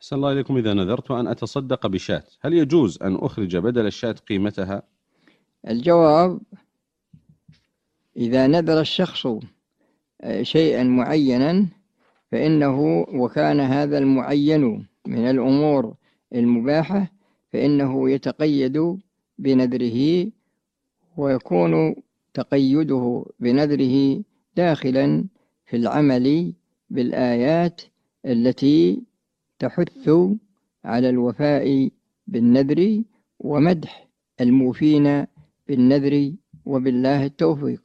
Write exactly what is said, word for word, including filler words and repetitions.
أحسن الله إليكم. إذا نذرت أن أتصدق بشاة، هل يجوز أن أخرج بدل الشاة قيمتها؟ الجواب: إذا نذر الشخص شيئا معينا فإنه وكان هذا المعين من الأمور المباحة فإنه يتقيد بنذره، ويكون تقيده بنذره داخلا في العمل بالآيات التي تحث على الوفاء بالنذر ومدح الموفين بالنذر، وبالله التوفيق.